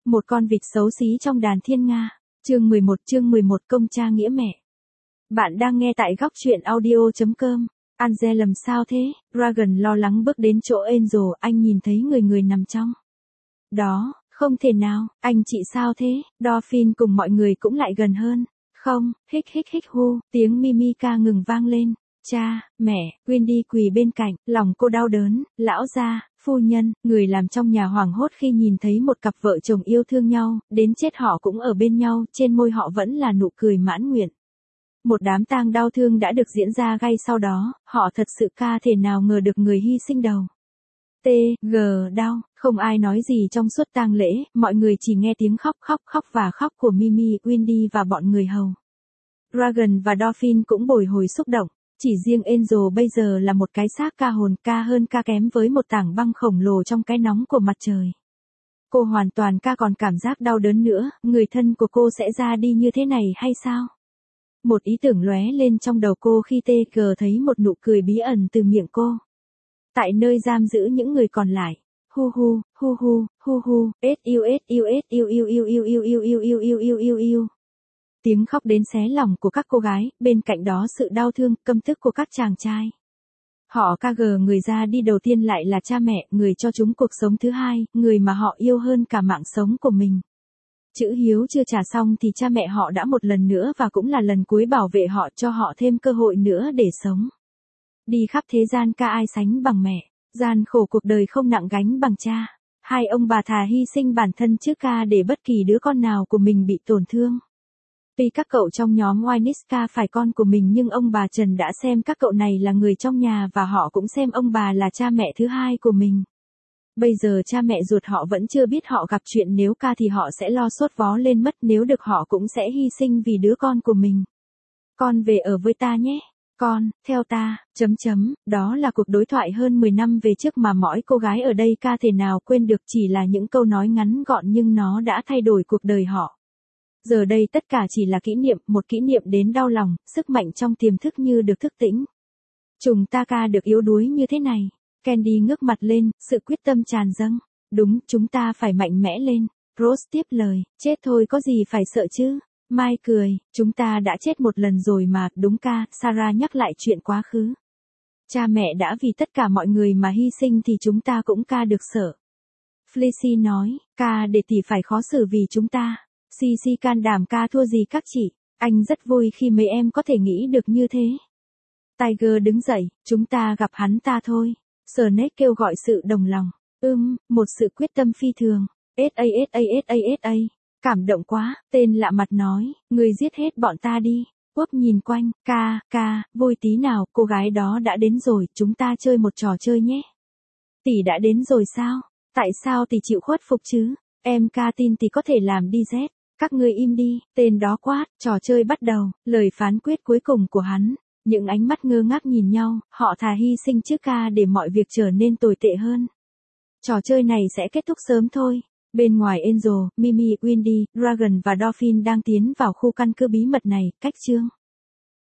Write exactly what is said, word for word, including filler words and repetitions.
Một con vịt xấu xí trong đàn thiên nga. Chương mười một chương mười một Công cha nghĩa mẹ. Bạn đang nghe tại góc truyện audio chấm com. Angel làm sao thế? Dragon lo lắng bước đến chỗ Angel, anh nhìn thấy người người nằm trong đó. Không thể nào, anh chị sao thế? Dolphin cùng mọi người cũng lại gần hơn. Không, hích hích hích hu, tiếng Mimika ngừng vang lên. Cha, mẹ, Wendy quỳ bên cạnh, lòng cô đau đớn, lão gia, phu nhân, người làm trong nhà hoảng hốt khi nhìn thấy một cặp vợ chồng yêu thương nhau, đến chết họ cũng ở bên nhau, trên môi họ vẫn là nụ cười mãn nguyện. Một đám tang đau thương đã được diễn ra ngay sau đó, họ thật sự ca thể nào ngờ được người hy sinh đầu. T, G, đau, không ai nói gì trong suốt tang lễ, mọi người chỉ nghe tiếng khóc khóc khóc và khóc của Mimi, Wendy và bọn người hầu. Dragon và Dolphin cũng bồi hồi xúc động. Chỉ riêng Angel bây giờ là một cái xác ca hồn, ca hơn ca kém với một tảng băng khổng lồ trong cái nóng của mặt trời. Cô hoàn toàn ca còn cảm giác đau đớn nữa, người thân của cô sẽ ra đi như thế này hay sao? Một ý tưởng lóe lên trong đầu cô khi tê gờ thấy một nụ cười bí ẩn từ miệng cô. Tại nơi giam giữ những người còn lại. Hu hu, hu hu, hu hu, s u s u s u u u u u u u u u u u u. Tiếng khóc đến xé lòng của các cô gái, bên cạnh đó sự đau thương, căm tức của các chàng trai. Họ ca gờ người ra đi đầu tiên lại là cha mẹ, người cho chúng cuộc sống thứ hai, người mà họ yêu hơn cả mạng sống của mình. Chữ hiếu chưa trả xong thì cha mẹ họ đã một lần nữa và cũng là lần cuối bảo vệ họ, cho họ thêm cơ hội nữa để sống. Đi khắp thế gian ca ai sánh bằng mẹ, gian khổ cuộc đời không nặng gánh bằng cha. Hai ông bà thà hy sinh bản thân trước ca để bất kỳ đứa con nào của mình bị tổn thương. Tuy các cậu trong nhóm Winiska phải con của mình nhưng ông bà Trần đã xem các cậu này là người trong nhà và họ cũng xem ông bà là cha mẹ thứ hai của mình. Bây giờ cha mẹ ruột họ vẫn chưa biết họ gặp chuyện nếu ca thì họ sẽ lo sốt vó lên mất, nếu được họ cũng sẽ hy sinh vì đứa con của mình. Con về ở với ta nhé. Con, theo ta, chấm chấm, đó là cuộc đối thoại hơn mười năm về trước mà mỗi cô gái ở đây ca thể nào quên được, chỉ là những câu nói ngắn gọn nhưng nó đã thay đổi cuộc đời họ. Giờ đây tất cả chỉ là kỷ niệm, một kỷ niệm đến đau lòng, sức mạnh trong tiềm thức như được thức tỉnh. Chúng ta ca được yếu đuối như thế này. Candy ngước mặt lên, sự quyết tâm tràn dâng. Đúng, chúng ta phải mạnh mẽ lên. Rose tiếp lời, chết thôi có gì phải sợ chứ. Mai cười, chúng ta đã chết một lần rồi mà, đúng ca, Sarah nhắc lại chuyện quá khứ. Cha mẹ đã vì tất cả mọi người mà hy sinh thì chúng ta cũng ca được sợ. Felicie nói, ca để tỷ phải khó xử vì chúng ta. Cici can đảm ca thua gì các chị, anh rất vui khi mấy em có thể nghĩ được như thế. Tiger đứng dậy, chúng ta gặp hắn ta thôi. Snake kêu gọi sự đồng lòng. Ưm, một sự quyết tâm phi thường. sa sa sa sa, cảm động quá, tên lạ mặt nói, người giết hết bọn ta đi. Quốc nhìn quanh, ca, ca, vui tí nào, cô gái đó đã đến rồi, chúng ta chơi một trò chơi nhé. Tỷ đã đến rồi sao? Tại sao tỷ chịu khuất phục chứ? Em ca tin tỷ có thể làm đi Z. Các ngươi im đi, tên đó quát, trò chơi bắt đầu, lời phán quyết cuối cùng của hắn. Những ánh mắt ngơ ngác nhìn nhau, họ thà hy sinh trước ca để mọi việc trở nên tồi tệ hơn. Trò chơi này sẽ kết thúc sớm thôi. Bên ngoài Angel, Mimi, Wendy, Dragon và Dolphin đang tiến vào khu căn cứ bí mật này, cách chương.